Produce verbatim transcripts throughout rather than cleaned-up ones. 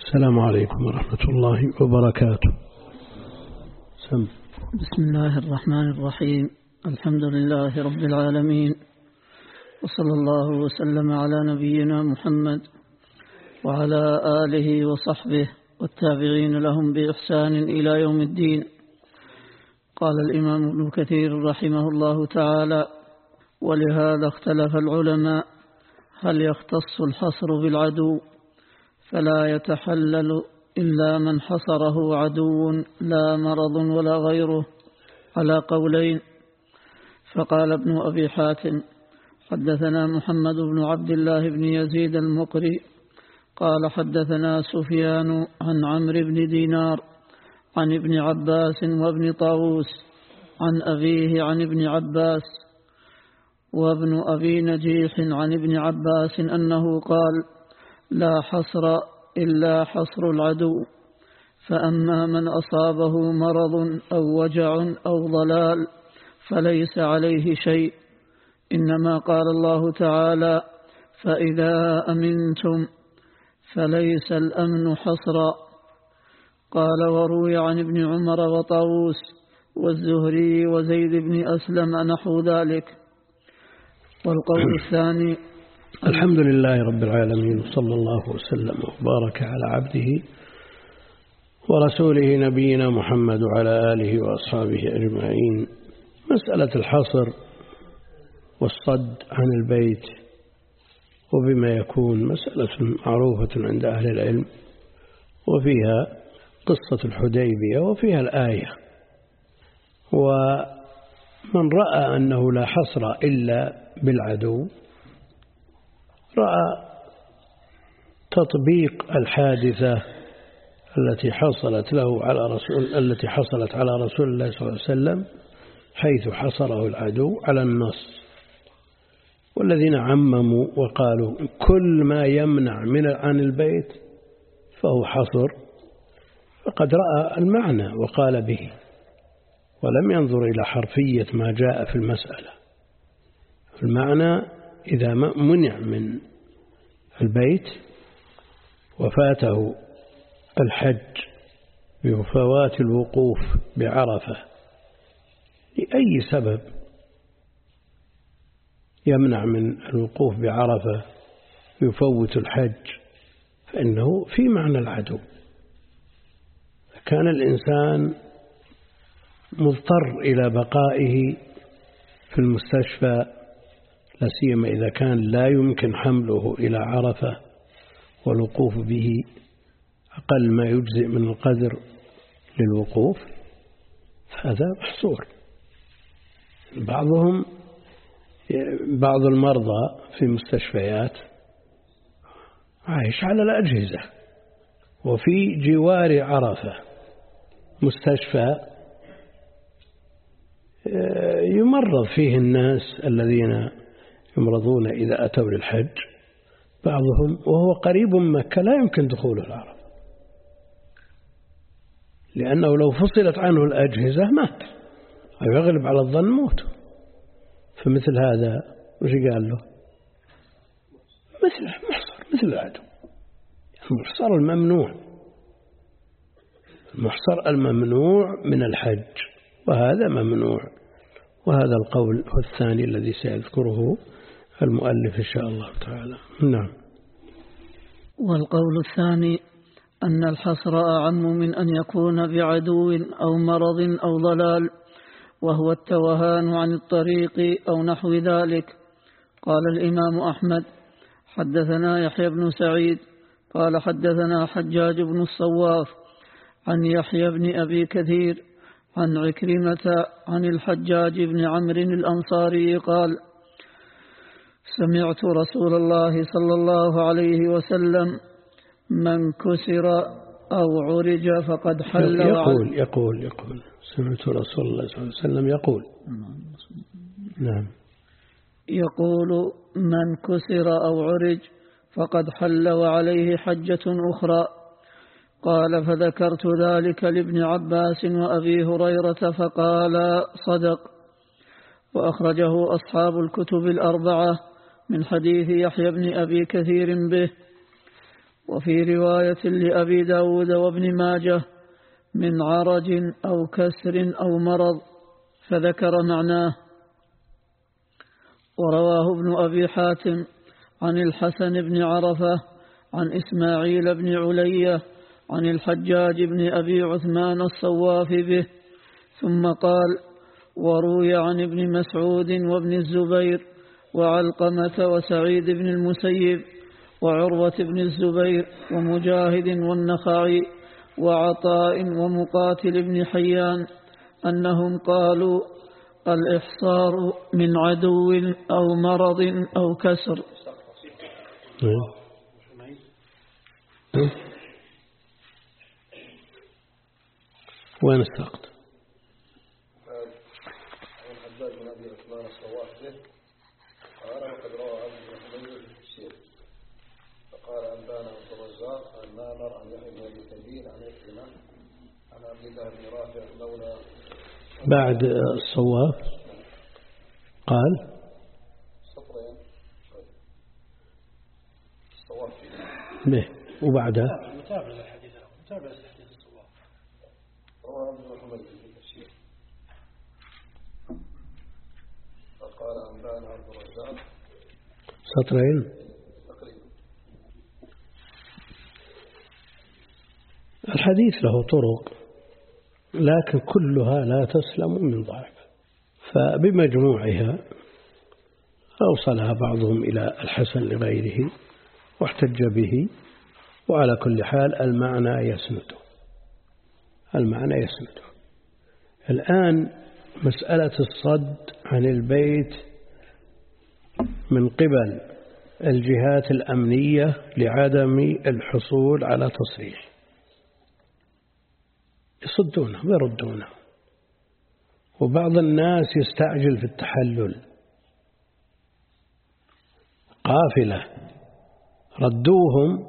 السلام عليكم ورحمة الله وبركاته. سم. بسم الله الرحمن الرحيم. الحمد لله رب العالمين، وصلى الله وسلم على نبينا محمد وعلى آله وصحبه والتابعين لهم بإحسان إلى يوم الدين. قال الإمام ابن كثير رحمه الله تعالى: ولهذا اختلف العلماء هل يختص الحصر بالعدو فلا يتحلل إلا من حصره عدو لا مرض ولا غيره على قولين. فقال ابن أبي حاتم: حدثنا محمد بن عبد الله بن يزيد المقري قال حدثنا سفيان عن عمرو بن دينار عن ابن عباس وابن طاووس عن أبيه عن ابن عباس وابن أبي نجيح عن ابن عباس أنه قال: لا حصر إلا حصر العدو، فأما من أصابه مرض أو وجع أو ضلال فليس عليه شيء، إنما قال الله تعالى: فإذا أمنتم، فليس الأمن حصرا. قال: وروي عن ابن عمر وطاووس والزهري وزيد بن أسلم نحو ذلك. والقول الثاني: الحمد لله رب العالمين، وصلى الله وسلم وبارك على عبده ورسوله نبينا محمد وعلى آله وأصحابه أجمعين. مسألة الحصر والصد عن البيت وبما يكون مسألة معروفة عند أهل العلم، وفيها قصة الحديبية وفيها الآية. ومن رأى أنه لا حصر إلا بالعدو رأى تطبيق الحادثة التي حصلت له على رسول التي حصلت على رسول الله صلى الله عليه وسلم، حيث حصره العدو على النص. والذين عمموا وقالوا كل ما يمنع من عن البيت فهو حصر، فقد رأى المعنى وقال به، ولم ينظر إلى حرفية ما جاء في المسألة. المعنى إذا منع من البيت وفاته الحج بفوات الوقوف بعرفة لأي سبب يمنع من الوقوف بعرفة يفوت الحج، فإنه في معنى العدو. كان الإنسان مضطر إلى بقائه في المستشفى، لا سيما إذا كان لا يمكن حمله إلى عرفة والوقوف به أقل ما يجزئ من القدر للوقوف، فهذا محصور. بعضهم بعض المرضى في مستشفيات عايش على الأجهزة، وفي جوار عرفة مستشفى يمرض فيه الناس الذين يمرضون إذا أتوا للحج، بعضهم وهو قريب من مكة لا يمكن دخوله العرب، لأنه لو فصلت عنه الأجهزة مات، أو يغلب على الظن موته. فمثل هذا وش قال له؟ مثل محصر، مثل العدو. المحصر الممنوع، المحصر الممنوع من الحج، وهذا ممنوع. وهذا القول هو الثاني الذي سيذكره المؤلف إن شاء الله تعالى. نعم. والقول الثاني أن الحصر أعم من أن يكون بعدو أو مرض أو ضلال، وهو التوهان عن الطريق أو نحو ذلك. قال الإمام أحمد: حدثنا يحيى بن سعيد قال حدثنا حجاج بن الصواف عن يحيى بن أبي كثير عن عكرمة عن الحجاج بن عمرو الأنصاري قال: سمعت رسول الله صلى الله عليه وسلم: من كسر أو عرج فقد حل. يقول يقول يقول سمعت رسول الله صلى الله عليه وسلم يقول نعم يقول: من كسر أو عرج فقد حل وعليه حجة أخرى. قال: فذكرت ذلك لابن عباس وأبي هريرة فقال: صدق. وأخرجه أصحاب الكتب الأربعة من حديث يحيى بن أبي كثير به. وفي رواية لأبي داود وابن ماجه من عرج أو كسر أو مرض، فذكر معناه. ورواه ابن أبي حاتم عن الحسن بن عرفة عن إسماعيل بن علية عن الحجاج بن أبي عثمان الصواف به، ثم قال: وروي عن ابن مسعود وابن الزبير وعلقمة وسعيد بن المسيب وعروة بن الزبير ومجاهد والنخعي وعطاء ومقاتل بن حيان أنهم قالوا: الإحصار من عدو أو مرض أو كسر. وين السقط؟ الحجاج بن أبي عثمان الصواف به قال: وقد روى عبد الرحمن في التفسير فقال: أنبانا عبد الرزاق عن مامر عن يحيى بن أبي كثير عن عكرمة عن عبد الله بن رافع مولى. بعد الصواف قال: سطرين الصواف به وبعده متابع للحديث متابع للحديث الصواف روى عبد الرحمن في التفسير فقال: أنبانا عبد الرزاق. سطرين تقريبا. الحديث له طرق لكن كلها لا تسلم من ضعف، فبمجموعها أوصلها بعضهم إلى الحسن لغيره واحتج به، وعلى كل حال المعنى يسنده المعنى يسنده. الآن مسألة الصد عن البيت من قبل الجهات الأمنية لعدم الحصول على تصريح، يصدونه ويردونه، وبعض الناس يستعجل في التحلل. قافلة ردوهم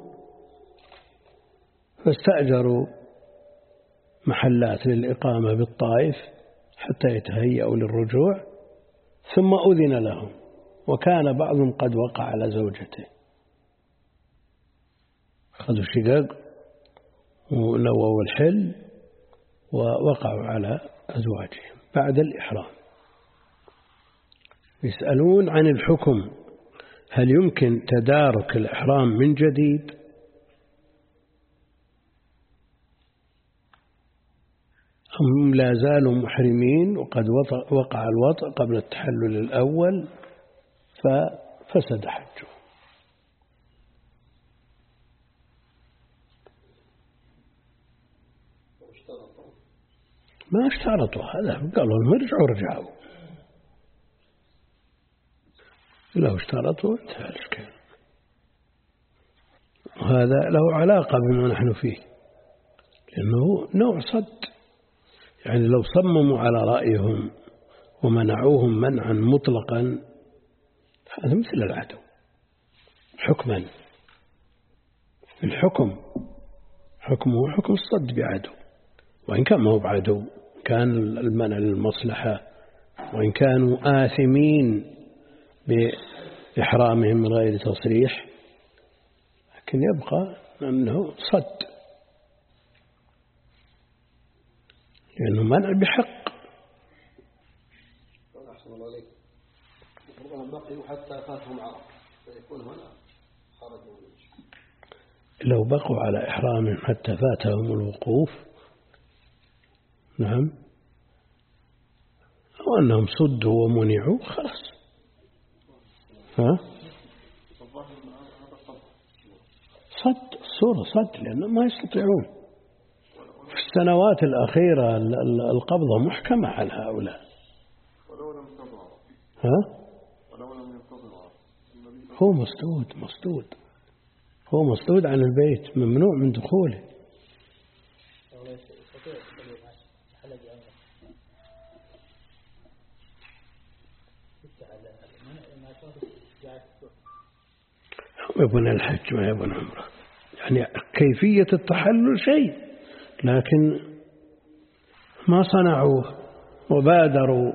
فاستأجروا محلات للإقامة بالطائف حتى يتهيأوا للرجوع، ثم أذن لهم، وكان بعضهم قد وقع على زوجته، أخذوا شقق ونووا الحل ووقعوا على أزواجهم بعد الإحرام. يسألون عن الحكم: هل يمكن تدارك الإحرام من جديد أم لا زالوا محرمين وقد وقع الوطء قبل التحلل الأول ففسد حجه؟ ما اشترطوا هذا، قالوا لهم ارجعوا رجعوا، لو اشترطوا انتهى الإشكال. وهذا له علاقة بما نحن فيه، لأنه نوع صد، يعني لو صمموا على رأيهم ومنعوهم منعا مطلقا هذا مثل العدو حكما. الحكم حكمه حكم الصد بعدو، وإن كان ما هو بعدو، كان المنع للمصلحة، وإن كانوا آثمين بإحرامهم من غير تصريح، لكن يبقى أنه صد، لأنه منع بحق. أحسن الله عليك. ربما بقيوا حتى فاتهم عرف فيكون هنا خرجوا. لو بقوا على إحرامهم حتى فاتهم الوقوف، نعم، أو أنهم صدوا ومنعوا خلاص. ها؟ صد الصورة صد، لأنهم ما يستطيعون. في السنوات الأخيرة القبضة محكمة على هؤلاء. ها؟ هو مسدود مسدود هو مسدود عن البيت، ممنوع من دخوله. يبون الحج ما يبون عمره، يعني كيفية التحلل شيء، لكن ما صنعوه وبادروا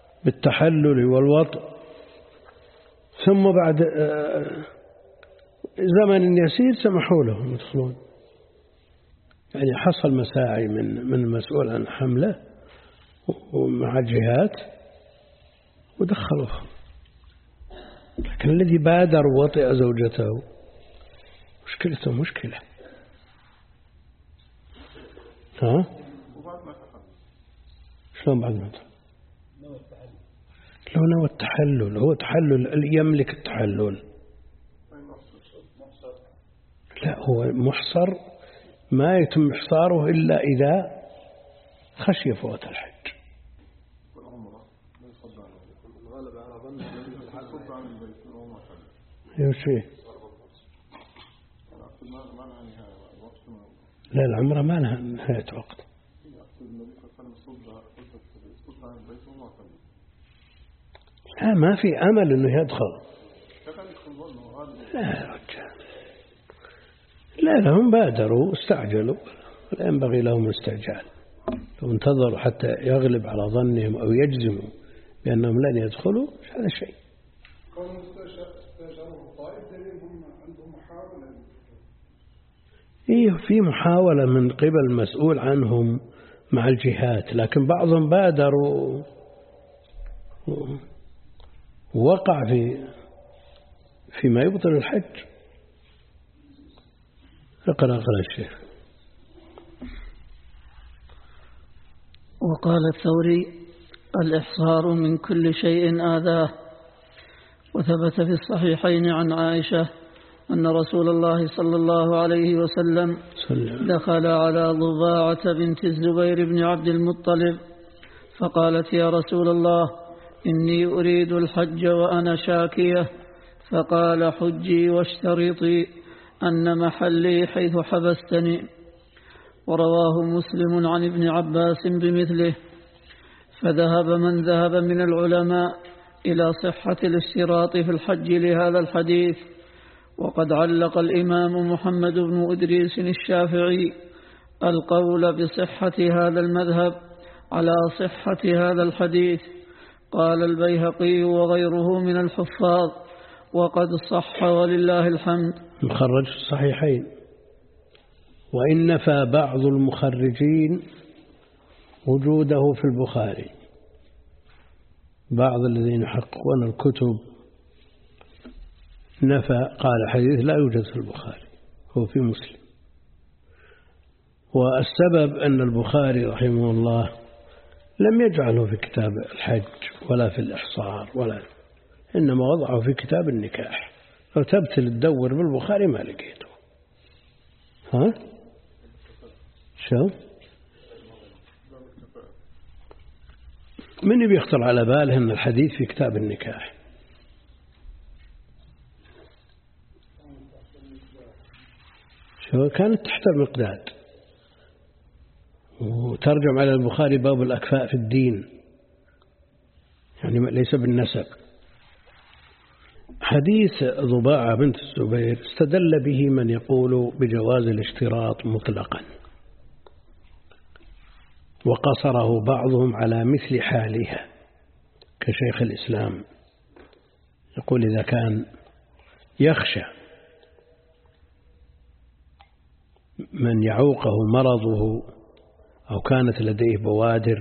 بالتحلل والوطء، ثم بعد زمن يسير سمحوا لهم يدخلون، يعني حصل مساعي من من المسؤول عن حمله ومع الجهات ودخلوه. لكن الذي بادر وطئ زوجته مشكلته مشكلة. ها؟ شلون بعد ما لو نوى التحلل، هو تحلل يملك التحلل. لا، هو محصر ما يتم إحصاره إلا إذا خشي فوات الحج. يوشي لا، العمرة ما لها نهاية وقت. لا، ما في أمل أنه يدخل. لا يا رجال، لا، لهم بادروا استعجلوا، لا ينبغي لهم الاستعجال. لو انتظروا حتى يغلب على ظنهم أو يجزموا بأنهم لن يدخلوا هذا شيء. إيه، في محاولة من قبل المسؤول عنهم مع الجهات، لكن بعضهم بادروا ووقع في فيما يبطل الحج. اقرأ اقرأ الشيخ. وقال الثوري: الإحصار من كل شيء آذاه. وثبت في الصحيحين عن عائشة أن رسول الله صلى الله عليه وسلم دخل على ضباعة بنت الزبير بن عبد المطلب فقالت: يا رسول الله، إني أريد الحج وأنا شاكية. فقال: حجي واشترطي أن محلي حيث حبستني. ورواه مسلم عن ابن عباس بمثله. فذهب من ذهب من العلماء إلى صحة الاشتراط في الحج لهذا الحديث. وقد علق الإمام محمد بن إدريس الشافعي القول بصحة هذا المذهب على صحة هذا الحديث. قال البيهقي وغيره من الحفاظ: وقد صح ولله الحمد. مخرج الصحيحين. وإن نفى بعض المخرجين وجوده في البخاري، بعض الذين يحققون الكتب نفى، قال حديث لا يوجد في البخاري، هو في مسلم. والسبب أن البخاري رحمه الله لم يجعله في كتاب الحج ولا في الإحصار، ولا إنما وضعه في كتاب النكاح. لو تبتل تدور بالبخاري ما لقيته. ها؟ شو؟ من بيخطر على باله أن الحديث في كتاب النكاح؟ شو كانت تحت المقداد، وترجم على البخاري باب الأكفاء في الدين، يعني ليس بالنسب. حديث ضباعة بنت الزبير استدل به من يقول بجواز الاشتراط مطلقا، وقصره بعضهم على مثل حالها كشيخ الإسلام، يقول إذا كان يخشى من يعوقه مرضه أو كانت لديه بوادر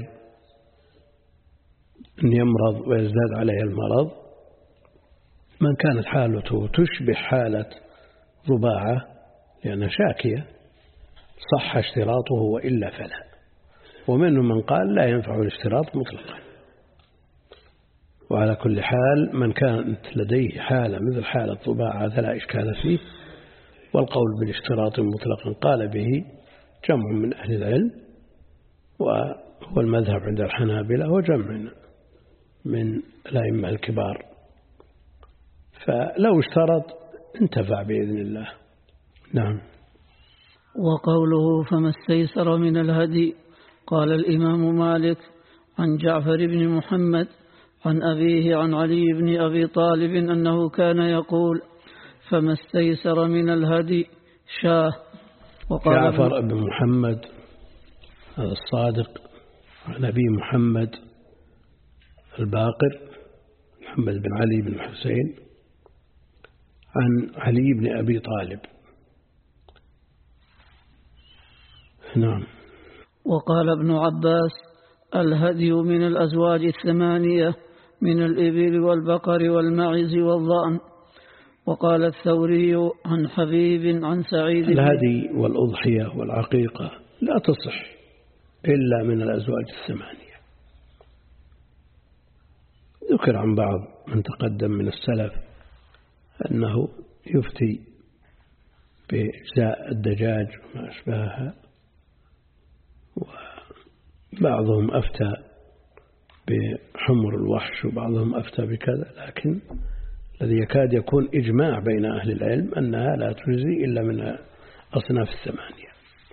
أن يمرض ويزداد عليه المرض، من كانت حالته تشبه حالة ضباعة لأنها شاكية صح اشتراطه وإلا فلا. ومنهم من قال لا ينفع الاشتراط مطلقا. وعلى كل حال من كانت لديه حالة مثل حالة ضباعة فلا إشكال فيه. والقول بالاشتراط مطلقا قال به جمع من أهل العلم، وهو المذهب عند الحنابلة وجمع من الأئمة الكبار. فلو اشترط انتفع بإذن الله. نعم. وقوله فما استيسر من الهدي، قال الإمام مالك عن جعفر بن محمد عن أبيه عن علي بن أبي طالب أنه كان يقول فما استيسر من الهدي شاه. وقال جعفر بن محمد هذا الصادق عن أبي محمد الباقر محمد بن علي بن حسين عن علي بن أبي طالب. نعم. وقال ابن عباس: الهدي من الأزواج الثمانية من الإبل والبقر والمعز والضأن. وقال الثوري عن حبيب عن سعيد: الهدي والأضحية والعقيقة لا تصح إلا من الأزواج الثمانية. ذكر عن بعض من تقدم من السلف أنه يفتي بإجزاء الدجاج وما أشبهها، وبعضهم أفتى بحمر الوحش وبعضهم أفتى بكذا، لكن الذي يكاد يكون إجماع بين أهل العلم أنها لا تجزي إلا من أصناف الثمانية.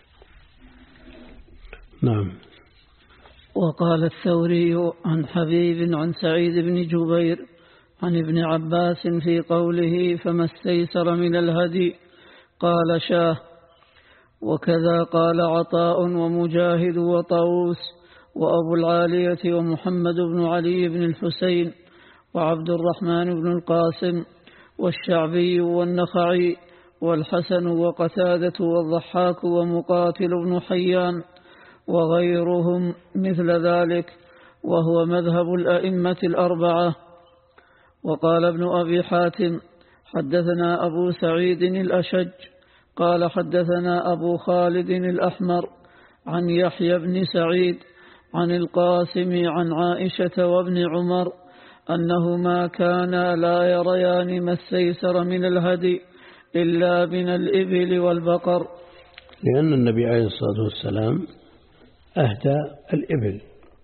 نعم. وقال الثوري عن حبيب عن سعيد بن جبير عن ابن عباس في قوله: فما استيسر من الهدي، قال: شاه. وكذا قال عطاء ومجاهد وطاووس وأبو العالية ومحمد بن علي بن الحسين وعبد الرحمن بن القاسم والشعبي والنخعي والحسن وقتادة والضحاك ومقاتل بن حيان وغيرهم مثل ذلك، وهو مذهب الأئمة الأربعة. وقال ابن أبي حاتم: حدثنا أبو سعيد الأشج قال حدثنا أبو خالد الأحمر عن يحيى بن سعيد عن القاسم عن عائشة وابن عمر أنهما كانا لا يريان ما استيسر من الهدي إلا من الإبل والبقر، لأن النبي عليه الصلاة والسلام أهدى الإبل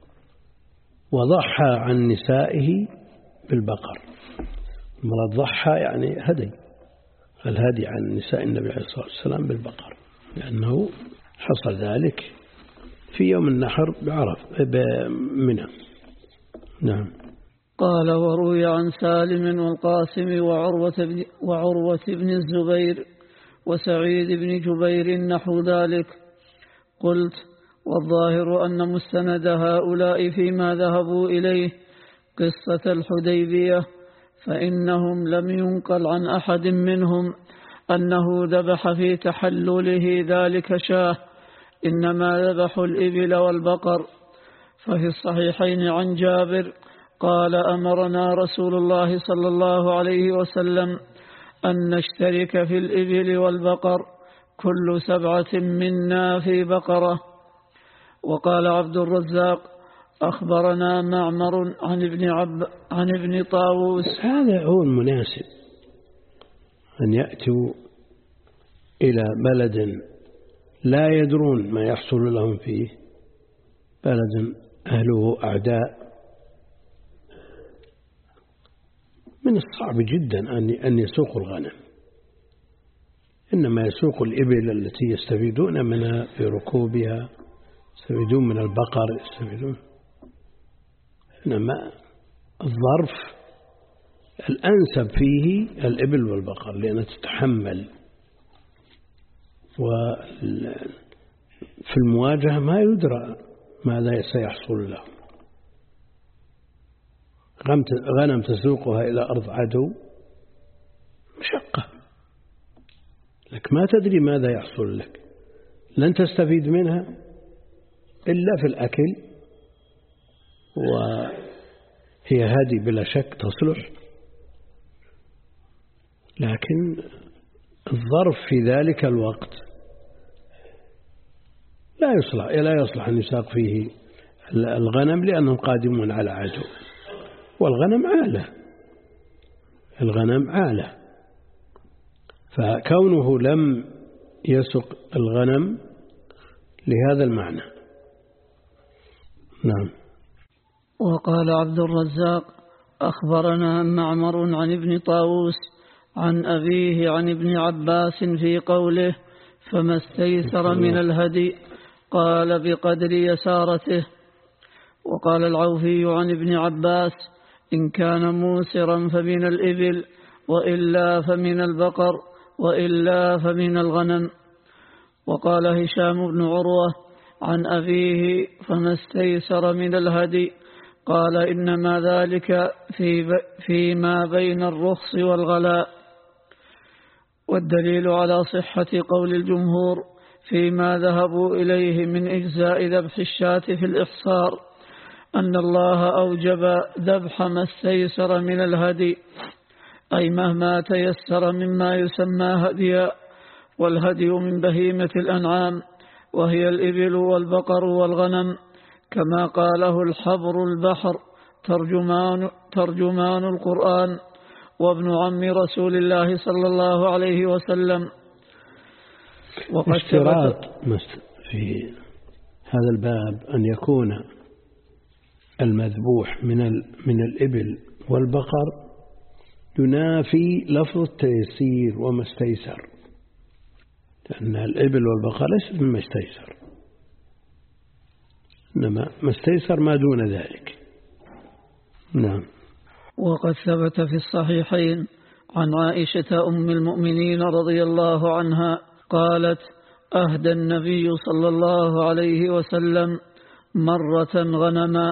وضحى عن نسائه بالبقر. المراد ضحى يعني هدي، الهدي عن نساء النبي عليه الصلاة والسلام بالبقر، لأنه حصل ذلك في يوم النحر بعرف بمنى. نعم. قال: وروي عن سالم والقاسم وعروة بن, وعروة بن الزبير وسعيد بن جبير نحو ذلك. قلت: والظاهر أن مستند هؤلاء فيما ذهبوا إليه قصة الحديبية، فإنهم لم ينقل عن أحد منهم أنه ذبح في تحلله ذلك شاه، إنما ذبحوا الإبل والبقر. ففي الصحيحين عن جابر قال: أمرنا رسول الله صلى الله عليه وسلم أن نشترك في الإبل والبقر كل سبعة منا في بقرة. وقال عبد الرزاق: أخبرنا معمر عن ابن عب عن ابن طاووس. هذا هو المناسب، أن يأتوا إلى بلد لا يدرون ما يحصل لهم فيه، بلد أهله أعداء. من الصعب جدا أن يسوقوا الغنم، إنما يسوقوا الإبل التي يستفيدون منها في ركوبها، يستفيدون من البقر، يستفيدون. إنما الظرف الأنسب فيه الإبل والبقر، لأنها تتحمل، وفي المواجهة ما يدرى ماذا سيحصل له. غنم تسوقها إلى أرض عدو مشقة، لك ما تدري ماذا يحصل لك، لن تستفيد منها إلا في الأكل، وهي هذه بلا شك تصلح، لكن الظرف في ذلك الوقت لا يصلح لا يصلح أن يساق فيه الغنم، لأنهم قادمون على عدو، والغنم عالة، الغنم عالة، فكونه لم يسق الغنم لهذا المعنى. نعم. وقال عبد الرزاق: أخبرنا معمر عن ابن طاووس عن أبيه عن ابن عباس في قوله: فما استيسر من الهدي، قال: بقدر يسارته. وقال العوفي عن ابن عباس: إن كان موسرا فمن الإبل، وإلا فمن البقر، وإلا فمن الغنم. وقال هشام بن عروة عن أبيه: فما استيسر من الهدي، قال: إنما ذلك في فيما بين الرخص والغلاء. والدليل على صحة قول الجمهور فيما ذهبوا إليه من إجزاء ذبح الشاة في الإحصار أن الله أوجب ذبح ما استيسر من الهدي، أي مهما تيسر مما يسمى هديا، والهدي من بهيمة الأنعام وهي الإبل والبقر والغنم، كما قاله الحبر البحر ترجمان, ترجمان القرآن وابن عم رسول الله صلى الله عليه وسلم. وقد اشتراط في هذا الباب أن يكون المذبوح من من الإبل والبقر ينافي لفظ التيسير وما استيسر، لأن الإبل والبقر ليست مما استيسر، إنما ما استيسر ما دون ذلك. نعم. وقد ثبت في الصحيحين عن عائشة أم المؤمنين رضي الله عنها قالت: أهدى النبي صلى الله عليه وسلم مرة غنما.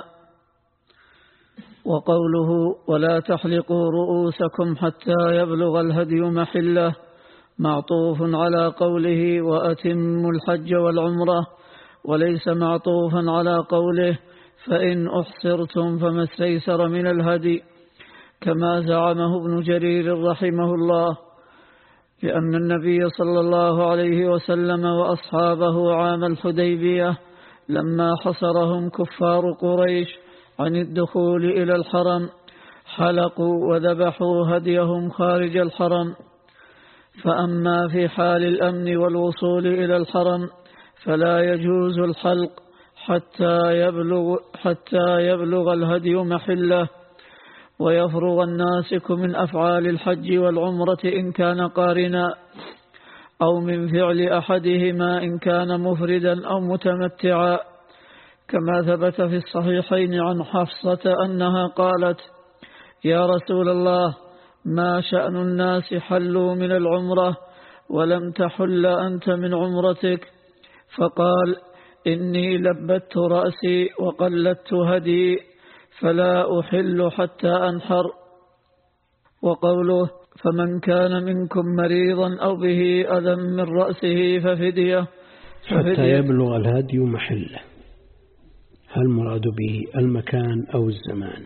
وقوله: ولا تحلقوا رؤوسكم حتى يبلغ الهدي محله، معطوف على قوله: وأتموا الحج والعمرة، وليس معطوفا على قوله: فإن أحصرتم فما استيسر من الهدي، كما زعمه ابن جرير رحمه الله، لأن النبي صلى الله عليه وسلم وأصحابه عام الحديبية لما حصرهم كفار قريش عن الدخول إلى الحرم حلقوا وذبحوا هديهم خارج الحرم. فأما في حال الأمن والوصول إلى الحرم فلا يجوز الحلق حتى يبلغ, حتى يبلغ الهدي محله، ويفرغ الناسك من أفعال الحج والعمرة إن كان قارنا، أو من فعل أحدهما إن كان مفردا أو متمتعا، كما ثبت في الصحيحين عن حفصة أنها قالت: يا رسول الله، ما شأن الناس حلوا من العمرة ولم تحل أنت من عمرتك؟ فقال: إني لبت رأسي وقلدت هدي فلا أحل حتى أنحر. وقوله: فمن كان منكم مريضا أو به أذى من رأسه ففدية، حتى يبلغ الهدي محله، هل مراد به المكان أو الزمان؟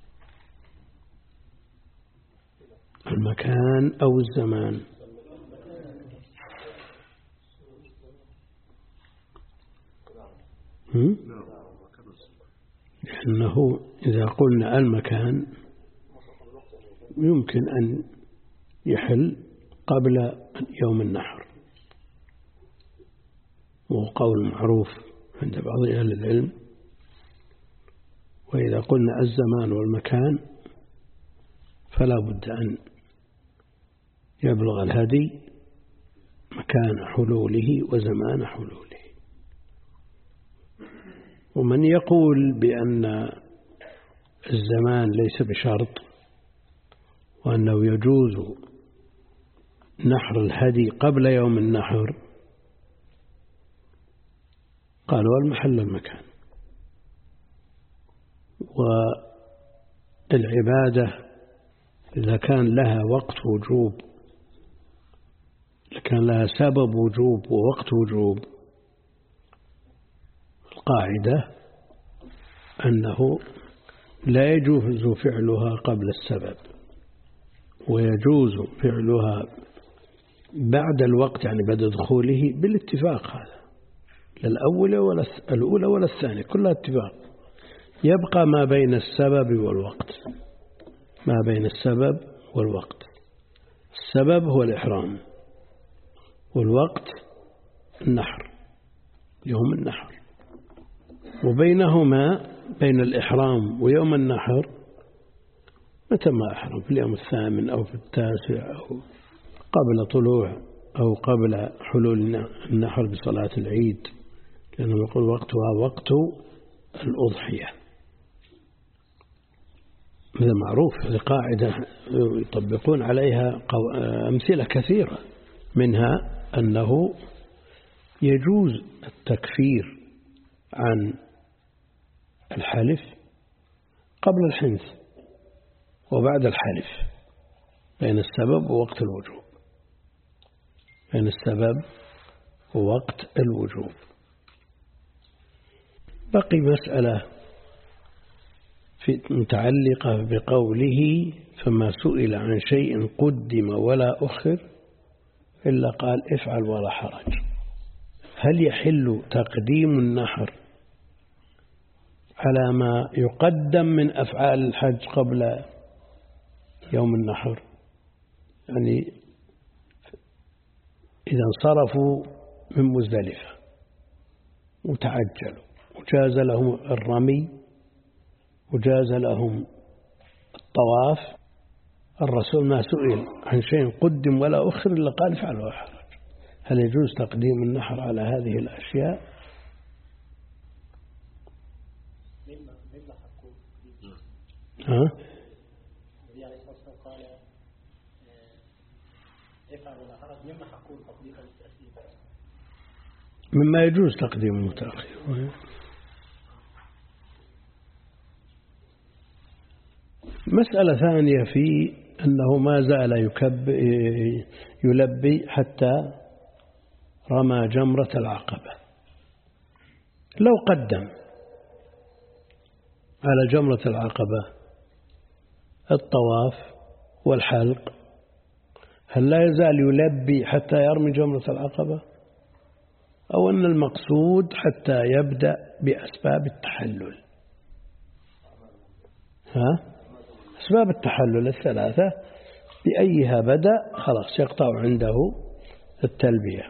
المكان أو الزمان؟ لأنه إذا قلنا المكان يمكن أن يحل قبل يوم النحر، وقول معروف عند بعض أهل العلم. وإذا قلنا الزمان والمكان فلا بد أن يبلغ الهدي مكان حلوله وزمان حلوله. ومن يقول بأن الزمان ليس بشرط وأنه يجوز نحر الهدي قبل يوم النحر، قالوا المحل المكان. والعبادة إذا كان لها وقت وجوب، إذا كان لها سبب وجوب ووقت وجوب، القاعدة أنه لا يجوز فعلها قبل السبب، ويجوز فعلها بعد الوقت، يعني بعد دخوله بالاتفاق. هذا للأولى ولا الأولى ولا الثانية، كلها اتفاق. يبقى ما بين السبب والوقت، ما بين السبب والوقت. السبب هو الإحرام، والوقت النحر، يوم النحر. وبينهما، بين الإحرام ويوم النحر، متى ما أحرم، في اليوم الثامن أو في التاسع أو قبل طلوع أو قبل حلول النحر بصلاة العيد، لأنه يقول وقتها وقت الأضحية. هذا معروف، هذه قاعدة يطبقون عليها أمثلة كثيرة، منها أنه يجوز التكفير عن الحلف قبل الحنث وبعد الحلف، بين السبب ووقت الوجوب. بين السبب ووقت الوجوب. بقي مسألة في متعلقة بقوله فما سئل عن شيء قدم ولا أخر إلا قال افعل ولا حرج. هل يحل تقديم النحر على ما يقدم من أفعال الحج قبل يوم النحر؟ يعني إذا انصرفوا من مزدلفة وتعجلوا وجاز لهم الرمي وجاز لهم الطواف، الرسول ما سئل عن شيء قدم ولا أخر إلا قال افعل ولا حرج. هل يجوز تقديم النحر على هذه الأشياء؟ ها؟ مما يجوز تقديم المتأخر. مسألة ثانية في أنه ما زال يكب يلبي حتى رمى جمرة العقبة. لو قدم على جمرة العقبة الطواف والحلق هل لا يزال يلبي حتى يرمي جمرة العقبة، أو أن المقصود حتى يبدأ بأسباب التحلل؟ ها؟ أسباب التحلل الثلاثة بأيها بدأ خلاص يقطع عنده التلبية.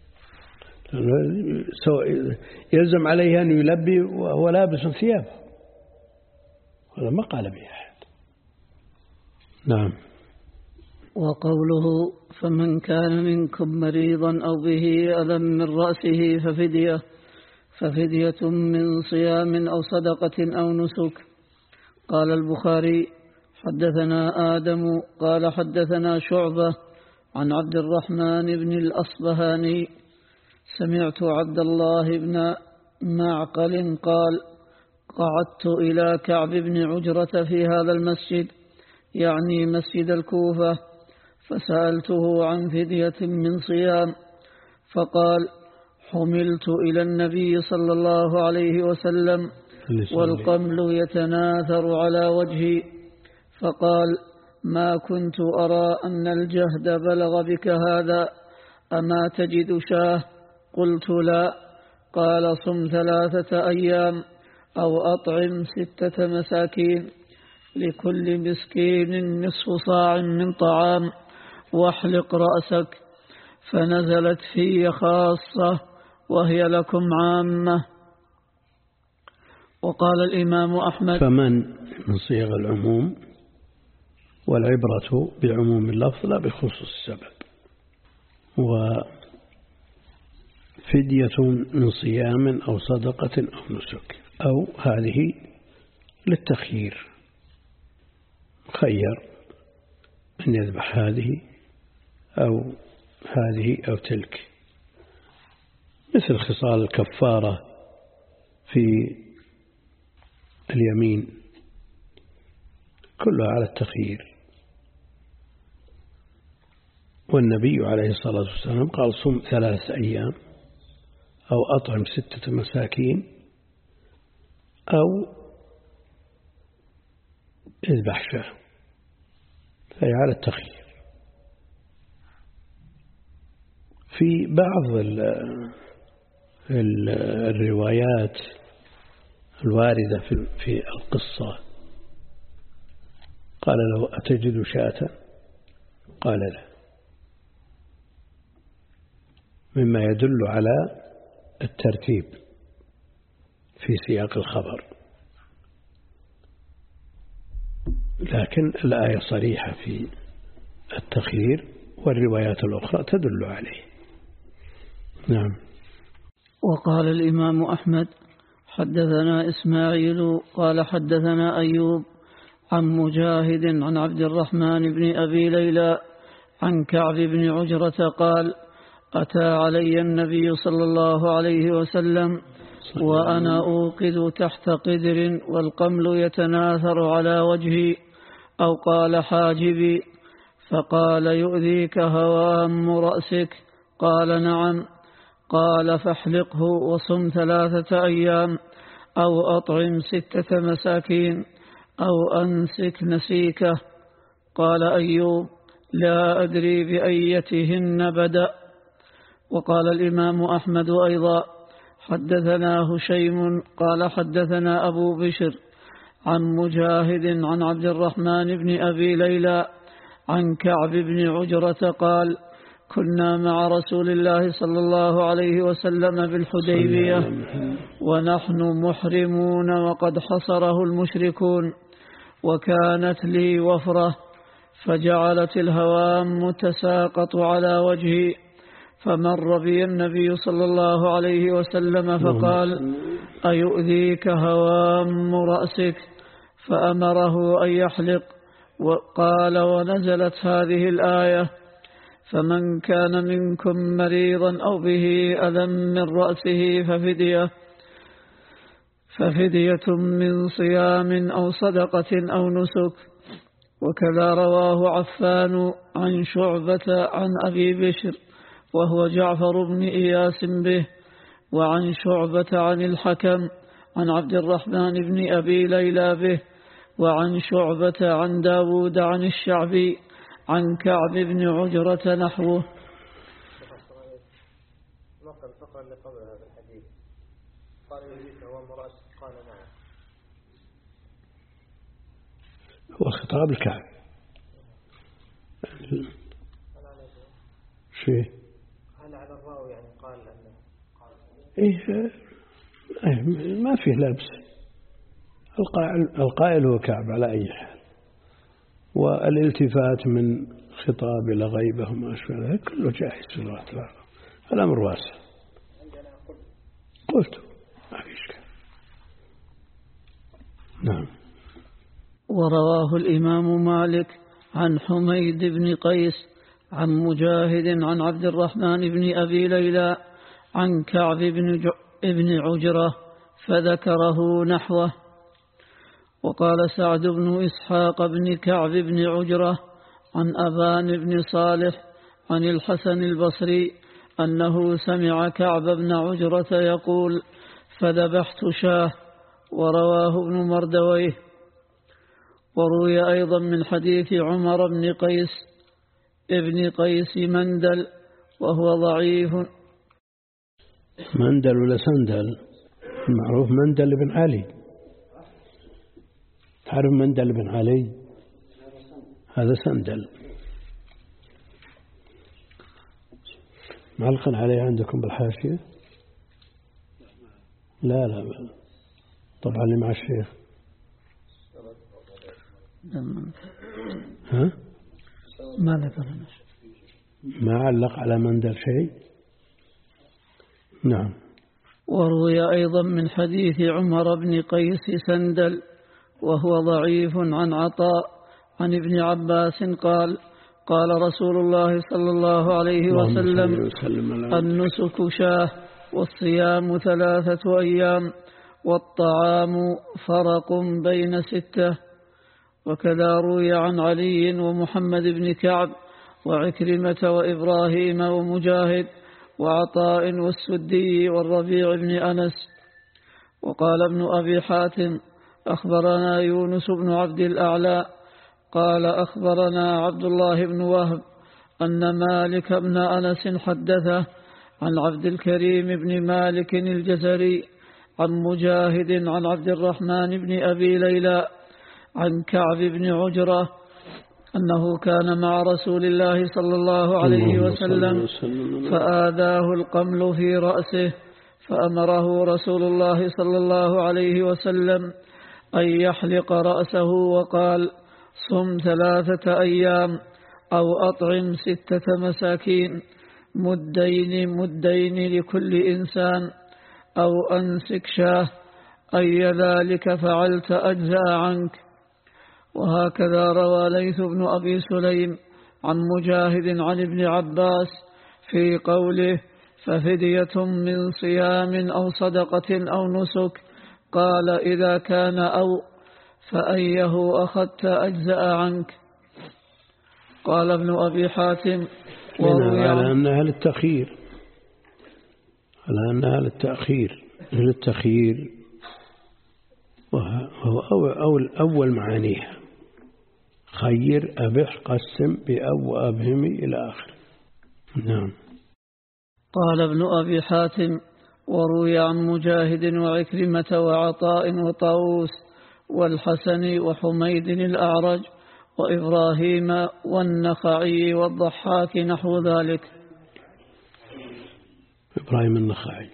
يلزم عليه أن يلبي وهو لابس ثيابه، هذا ما قال به أحد. نعم. وقوله فمن كان منكم مريضا أو به أذى من رأسه ففدية ففدية من صيام أو صدقة أو نسك. قال البخاري حدثنا آدم قال حدثنا شعبة عن عبد الرحمن بن الأصبهاني سمعت عبد الله بن معقل قال قعدت إلى كعب بن عجرة في هذا المسجد يعني مسجد الكوفة فسألته عن فدية من صيام فقال حملت إلى النبي صلى الله عليه وسلم والقمل يتناثر على وجهي فقال ما كنت أرى أن الجهد بلغ بك هذا أما تجد شاه؟ قلت لا. قال صم ثلاثة أيام أو أطعم ستة مساكين لكل مسكين نصف صاع من طعام واحلق رأسك. فنزلت في خاصة وهي لكم عامة. وقال الإمام أحمد فمن من صيغ العموم والعبرة بعموم اللفظ لا بخصوص السبب. وفدية من صيام أو صدقة أو نسك أو هذه للتخيير، خير أن يذبح هذه أو هذه أو تلك، مثل خصال الكفارة في اليمين كلها على التخيير. والنبي عليه الصلاة والسلام قال صم ثلاث أيام أو أطعم ستة مساكين أو اذبح شاة، فهي على التخيير. في بعض الروايات الواردة في القصة قال له أتجد شاة؟ قال لا، مما يدل على الترتيب في سياق الخبر. لكن الآية صريحة في التخيير والروايات الأخرى تدل عليه. نعم. وقال الإمام أحمد حدثنا إسماعيل قال حدثنا أيوب عن مجاهد عن عبد الرحمن بن أبي ليلى عن كعب بن عجرة قال أتى علي النبي صلى الله عليه وسلم وأنا أوقد تحت قدر والقمل يتناثر على وجهي أو قال حاجبي، فقال يؤذيك هوام رأسك قال نعم. قال فاحلقه وصم ثلاثة أيام أو أطعم ستة مساكين أو أنسك نسيكه. قال أيوب لا أدري بأيتهن بدأ. وقال الإمام أحمد أيضا حدثنا هشيم قال حدثنا أبو بشر عن مجاهد عن عبد الرحمن بن أبي ليلى عن كعب بن عجرة قال كنا مع رسول الله صلى الله عليه وسلم بالحديبية ونحن محرمون وقد حصره المشركون، وكانت لي وفرة فجعلت الهوام تساقط على وجهي، فمر بي النبي صلى الله عليه وسلم فقال أيؤذيك هوام رأسك؟ فأمره أن يحلق. وقال ونزلت هذه الآية فمن كان منكم مريضا أو به أذى من رأسه ففدية ففدية من صيام أو صدقة أو نسك. وكذا رواه عفان عن شعبة عن أبي بشر وهو جعفر بن إياس به، وعن شعبة عن الحكم عن عبد الرحمن بن أبي ليلى به، وعن شعبة عن داود عن الشعبي عن كعب بن عجرة نحوه. نقل فقرا لقبل هذا الحديث قال يريد هو مرأس قال نعم. هو خطاب الكعب شيء. هل على الراوي يعني قال أنه قال إيه ما فيه لبس. القائل, القائل هو كعب على أي حال، والالتفات من خطاب إلى غيبة وما أشبه ذلك كله جاهز في اللغة العربية، الأمر واسع. قلت ما في إشكال. نعم. ورواه الإمام مالك عن حميد بن قيس عن مجاهد عن عبد الرحمن بن أبي ليلى عن كعب بن عجرة فذكره نحوه. وقال سعد بن إسحاق بن كعب بن عجرة عن أبان بن صالح عن الحسن البصري أنه سمع كعب بن عجرة يقول فذبحت شاه. ورواه ابن مردويه. وروي أيضا من حديث عمر بن قيس ابن قيس مندل وهو ضعيف. مندل ولا سندل؟ المعروف مندل بن علي. تعرف مندل بن علي؟ هذا سندل. معلقا عليه عندكم بالحاشية؟ لا لا طبعا اللي مع الشيخ. ها؟ ما ذكر ما علق على مندل شيء. نعم. وروي أيضا من حديث عمر بن قيس سندل وهو ضعيف عن عطاء عن ابن عباس قال قال رسول الله صلى الله عليه وسلم النسك شاه والصيام ثلاثة أيام والطعام فرق بين ستة. وكذا روي عن علي ومحمد بن كعب وعكرمة وإبراهيم ومجاهد وعطاء والسدي والربيع بن أنس. وقال ابن أبي حاتم أخبرنا يونس بن عبد الأعلى قال أخبرنا عبد الله بن وهب أن مالك بن أنس حدثه عن عبد الكريم بن مالك الجزري عن مجاهد عن عبد الرحمن بن أبي ليلى عن كعب بن عجرة أنه كان مع رسول الله صلى الله عليه وسلم فآذاه القمل في رأسه فأمره رسول الله صلى الله عليه وسلم أن يحلق رأسه وقال صم ثلاثة أيام أو أطعم ستة مساكين مدين مدين لكل إنسان أو أنسك شاه أي ذلك فعلت أجزاء عنك. وهكذا روى ليث بن أبي سليم عن مجاهد عن ابن عباس في قوله ففدية من صيام أو صدقة أو نسك قال إذا كان أو فأيه أخذت أجزاء عنك. قال ابن أبي حاتم على أنها للتأخير على أنها للتأخير للتخيير وهو أول, أول معانيها خير أبح قسم بأب وأبهم إلى آخر. نعم. قال ابن أبي حاتم: وروي عن مجاهد وعكرمة وعطاء وطاووس والحسن وحميد الأعرج وإبراهيم والنخعي والضحاك نحو ذلك. إبراهيم النخعي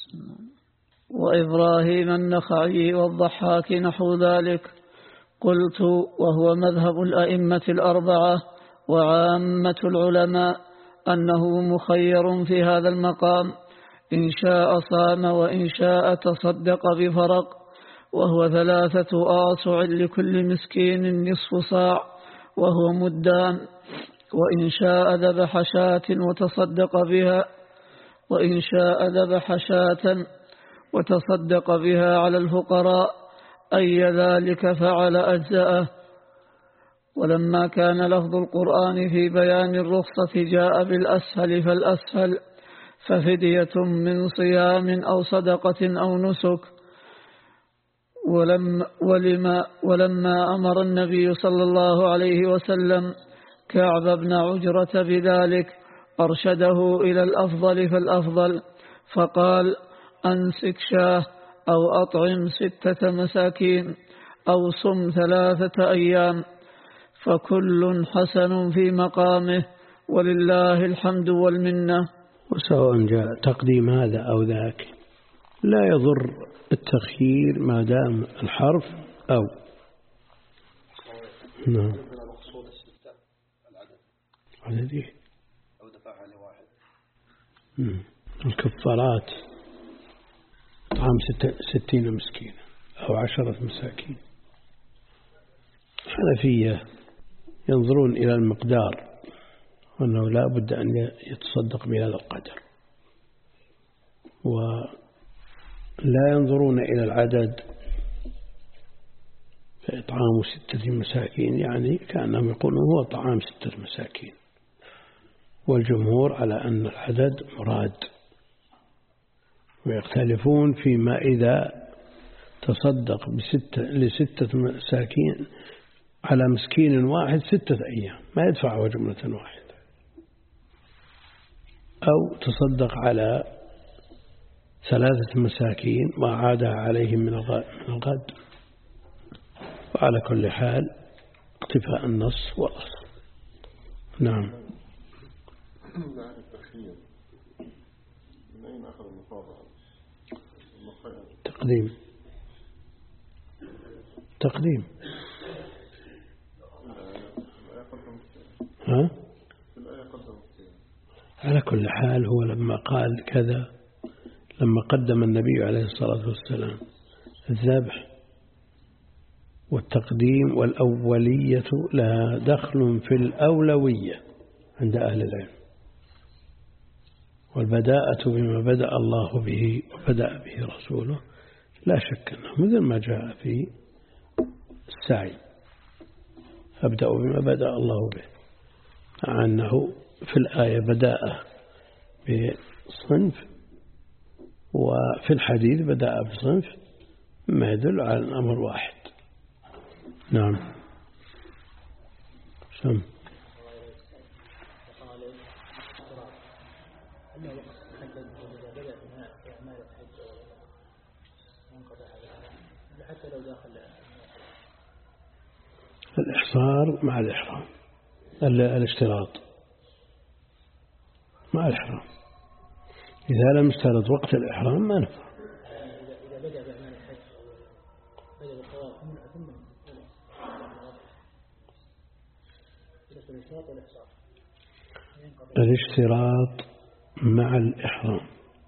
وإبراهيم النخعي والضحاك نحو ذلك. قلت: وهو مذهب الأئمة الأربعة وعامة العلماء أنه مخير في هذا المقام، إن شاء صام وإن شاء تصدق بفرق، وهو ثلاثة آصع لكل مسكين نصف صاع وهو مدان، وإن شاء ذبح شاة وتصدق بها وإن شاء ذبح شاة وتصدق بها على الفقراء أي ذلك فعل أجزأه. ولما كان لفظ القرآن في بيان الرخصة جاء بالأسهل فالأسهل، ففدية من صيام أو صدقة أو نسك. ولما, ولما, ولما أمر النبي صلى الله عليه وسلم كعب بن عجرة بذلك أرشده إلى الأفضل فالأفضل، فقال: أنسك شاه أو أطعم ستة مساكين أو صم ثلاثة أيام، فكل حسن في مقامه ولله الحمد والمنة. وسواء جاء تقديم هذا أو ذاك لا يضر التخيير ما دام الحرف أو نعم عددي أو دفعها لواحد. الكفارات طعام ستين مسكين أو عشرة مساكين. الحنفية ينظرون إلى المقدار وأنه لا بد أن يتصدق بهذا القدر، ولا ينظرون إلى العدد، فإطعام ستة مساكين يعني كأنهم يقولون هو طعام ستة مساكين، والجمهور على أن العدد مراد، ويختلفون فيما إذا تصدق بستة لستة مساكين على مسكين واحد ستة أيام ما يدفعه جملة واحدة، أو تصدق على ثلاثة مساكين وعادها عليهم من الغد. وعلى كل حال اقتفاء النص والأصل. نعم. تقديم تقديم ها؟ على كل حال هو لما قال كذا، لما قدم النبي عليه الصلاة والسلام الذبح والتقديم والأولية لها دخل في الأولوية عند أهل العلم، والبداءة بما بدأ الله به وبدأ به رسوله لا شك أنه مثل ما جاء في السعي أبدأ بما بدأ الله به، مع أنه في الآية بدأ بصنف وفي الحديث بدأ بصنف ما يدل على الأمر واحد. نعم. سم الإحصار مع الإحرام، الاشتراط مع الإحرام، إذا لم يشترط وقت الإحرام ما نفع. إذا بدأ بأعمال الحج بدأ بالطواف ثم الاشتراط والإحصار. الاشتراط مع الإحرام،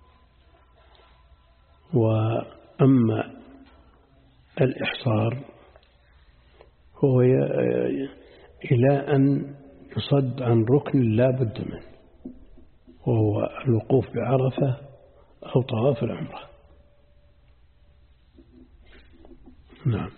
وأما الإحصار هو إلى أن يصد عن ركن لا بد منه، وهو الوقوف بعرفة أو طواف العمرة. نعم.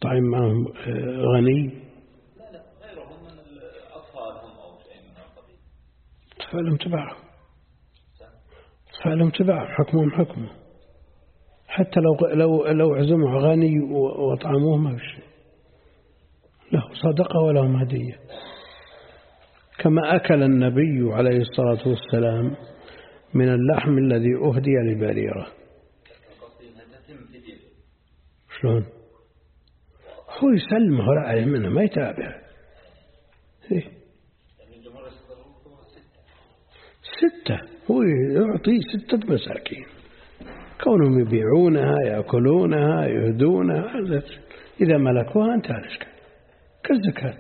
يطعم معهم غني؟ لا لا غيرهم من أطفالهم أو شيء من القبيل. أطفالهم تبعهم أطفالهم تبعهم حكمهم حكمه، حتى لو لو لو عزموا غني وطعموه ما في شيء، له صدقة ولهم هدية. كما أكل النبي عليه الصلاة والسلام من اللحم الذي أهدي لبريرة. شلون؟ هو يسلمه عليه منه ما يتابع. إيه؟ ستة، هو يعطي ستة مساكين، كونهم يبيعونها يأكلونها يهدونها، إذا ملكوها أنت عليك كالزكاة.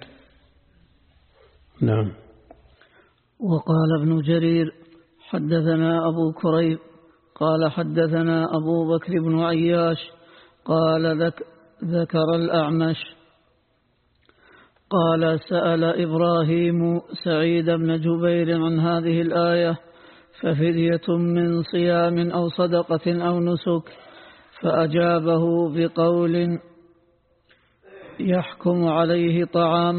نعم. وقال ابن جرير حدثنا أبو كريب قال حدثنا أبو بكر بن عياش قال ذك ذكر الأعمش قال سأل إبراهيم سعيد بن جبير عن هذه الآية ففدية من صيام أو صدقة أو نسك، فأجابه بقول يحكم عليه طعام،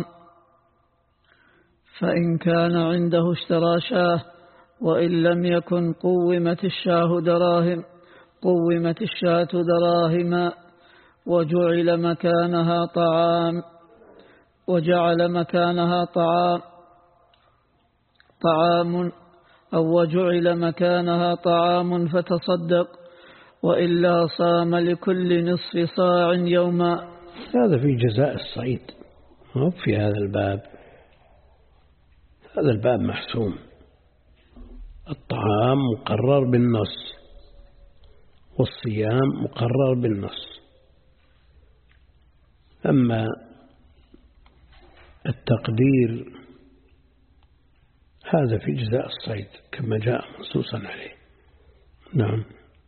فإن كان عنده اشترى شاه، وإن لم يكن قومت الشاه دراهم قومت الشاة دراهم وجعل مكانها طعام وجعل مكانها طعام طعام أو وجعل مكانها طعام فتصدق، وإلا صام لكل نصف صاع يوما. هذا في جزاء الصيد، مو في هذا الباب. هذا الباب محسوم، الطعام مقرر بالنص والصيام مقرر بالنص. أما التقدير هذا في جزاء الصيد كما جاء منصوصا عليه. نعم.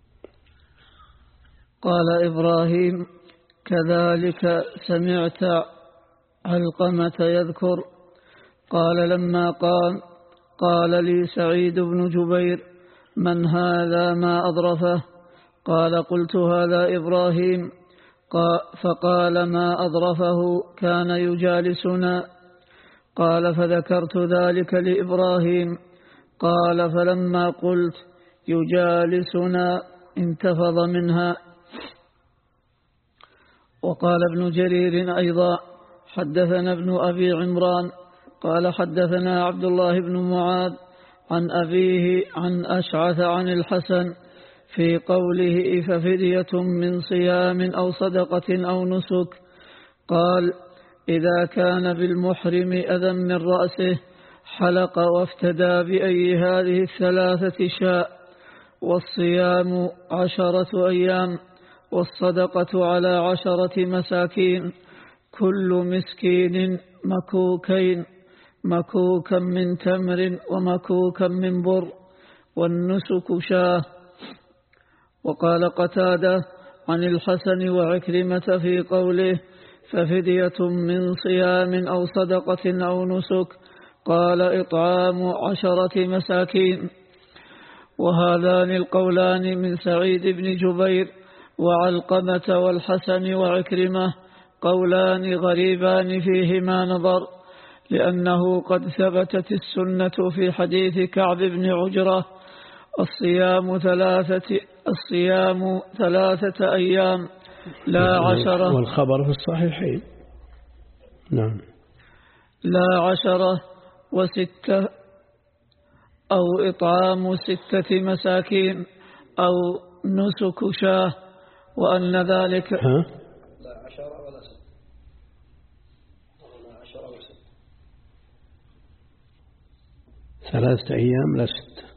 قال إبراهيم كذلك سمعت علقمة يذكر قال لما قام قال لي سعيد بن جبير من هذا ما أضرفه؟ قال قلت هذا إبراهيم، فقال ما أضرفه كان يجالسنا. قال فذكرت ذلك لإبراهيم، قال فلما قلت يجالسنا انتفض منها. وقال ابن جرير أيضا حدثنا ابن أبي عمران قال حدثنا عبد الله بن معاذ عن أبيه عن أشعث عن الحسن في قوله ففدية من صيام أو صدقة أو نسك، قال إذا كان بالمحرم أذى من رأسه حلق وافتدى بأي هذه الثلاثة شاء، والصيام عشرة أيام، والصدقة على عشرة مساكين، كل مسكين مكوكين، مكوكا من تمر ومكوكا من بر، والنسك شاه. وقال قتادة عن الحسن وعكرمة في قوله ففدية من صيام أو صدقة أو نسك، قال إطعام عشرة مساكين. وهذان القولان من سعيد بن جبير وعلقمة والحسن وعكرمة قولان غريبان فيهما نظر، لأنه قد ثبتت السنة في حديث كعب بن عجرة الصيام ثلاثة الصيام ثلاثة أيام لا عشرة، والخبر في الصحيحين. نعم. لا عشرة وستة، أو إطعام ستة مساكين، أو نسك شاه، وأن ذلك ها؟ لا عشرة ولا ستة، لا عشرة ولا ستة، ثلاثة أيام لا ستة.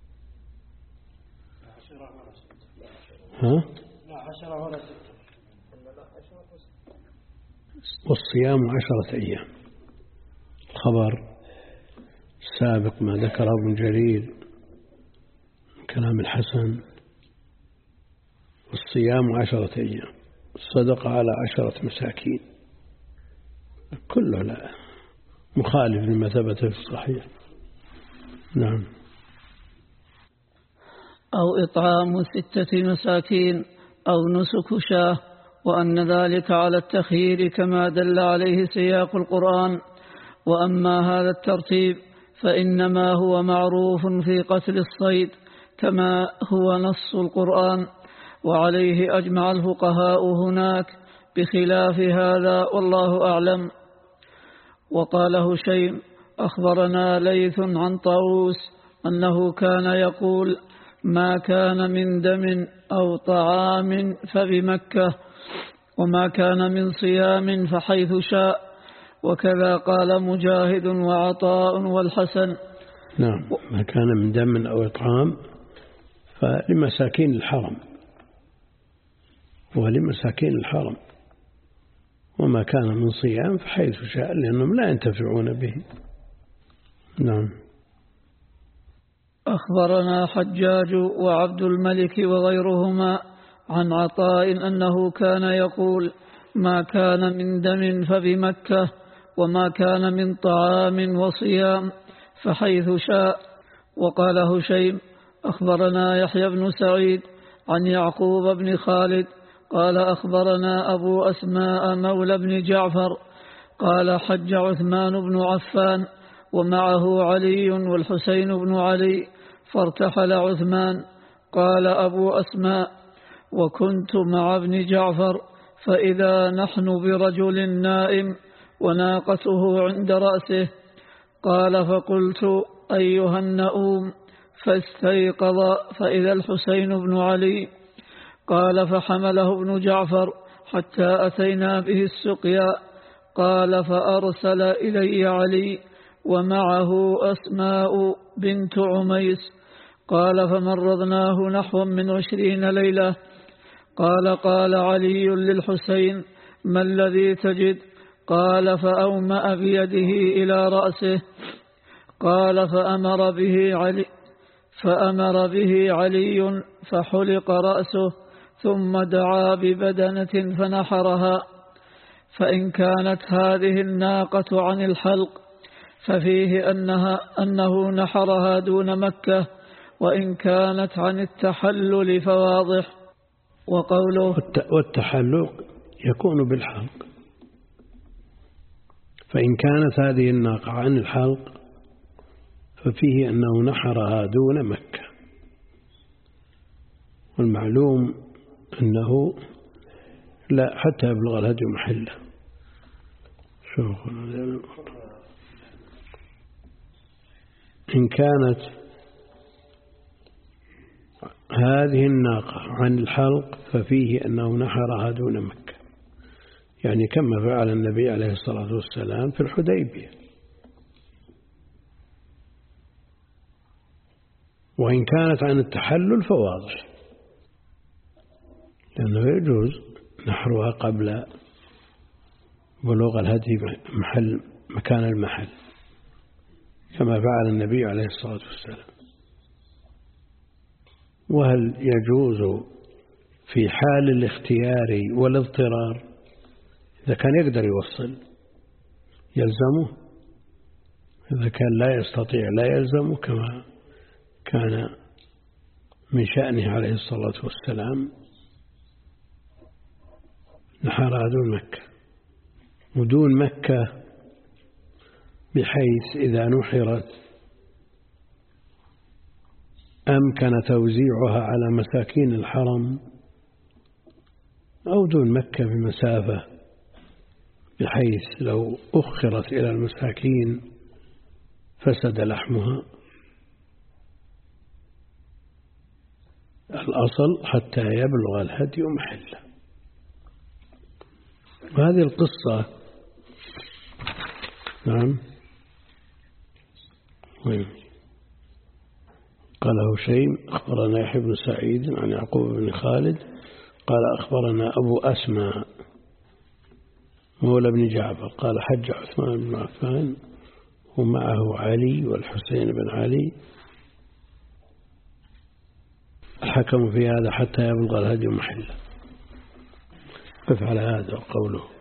ها؟ لا عشرة ولا ستة، والصيام عشرة أيام. الخبر السابق ما ذكر ابن جرير من كلام الحسن، والصيام عشرة أيام، الصدقة على عشرة مساكين، كله لا مخالف لما ثبت في الصحيح. نعم. أو إطعام ستة مساكين، أو نسك شاه، وأن ذلك على التخيير كما دل عليه سياق القرآن. وأما هذا الترتيب فإنما هو معروف في قتل الصيد كما هو نص القرآن، وعليه أجمع الفقهاء هناك بخلاف هذا والله أعلم. وقال هشيم أخبرنا ليث عن طاووس أنه كان يقول ما كان من دم أو طعام فبمكة، وما كان من صيام فحيث شاء، وكذا قال مجاهد وعطاء والحسن. نعم، ما كان من دم أو إطعام فلمساكين الحرم ولمساكين الحرم، وما كان من صيام فحيث شاء لأنهم لا ينتفعون به. نعم. أخبرنا حجاج وعبد الملك وغيرهما عن عطاء أنه كان يقول ما كان من دم فبمكة، وما كان من طعام وصيام فحيث شاء. وقال هشيم أخبرنا يحيى بن سعيد عن يعقوب بن خالد قال أخبرنا أبو أسماء مولى بن جعفر قال حج عثمان بن عفان ومعه علي والحسين بن علي فارتحل عثمان. قال أبو أسماء وكنت مع ابن جعفر فإذا نحن برجل نائم وناقته عند رأسه. قال فقلت أيها النؤوم، فاستيقظ فإذا الحسين بن علي. قال فحمله ابن جعفر حتى أتينا به السقيا. قال فأرسل إلي علي ومعه أسماء بنت عميس. قال فمرضناه نحو من عشرين ليلة. قال قال علي للحسين ما الذي تجد؟ قال فأومأ بيده إلى رأسه. قال فأمر به علي فأمر به علي فحلق رأسه، ثم دعا ببدنة فنحرها. فإن كانت هذه الناقة عن الحلق ففيه أنها أنه نحرها دون مكة، وإن كانت عن التحلل فواضح. وقوله والتحلق يكون بالحلق، فإن كانت هذه الناقة عن الحلق ففيه أنه نحرها دون مكة، والمعلوم أنه لا حتى يبلغ الهدي محله. إن كانت هذه الناقة عن الحلق ففيه أنه نحرها دون مكة، يعني كما فعل النبي عليه الصلاة والسلام في الحديبية. وإن كانت عن التحلل فواضح، لأنه يجوز نحرها قبل بلوغ الهدي محل مكان المحل كما فعل النبي عليه الصلاة والسلام. وهل يجوز في حال الاختيار والاضطرار؟ إذا كان يقدر يوصل يلزمه، إذا كان لا يستطيع لا يلزمه، كما كان من شأنه عليه الصلاة والسلام نحرها دون مكة. ودون مكة بحيث إذا نحرت أمكن توزيعها على مساكين الحرم، أو دون مكة بمسافة بحيث لو أخرت إلى المساكين فسد لحمها. الأصل حتى يبلغ الهدي محله. وهذه القصة نعم قال هشيم أخبرنا يحيى بن سعيد عن يعقوب بن خالد قال أخبرنا أبو أسماء مولى بن جعفر قال حج عثمان بن عفان ومعه علي والحسين بن علي. الحكم في هذا حتى يبلغ الهدي محله. فافعل هذا قوله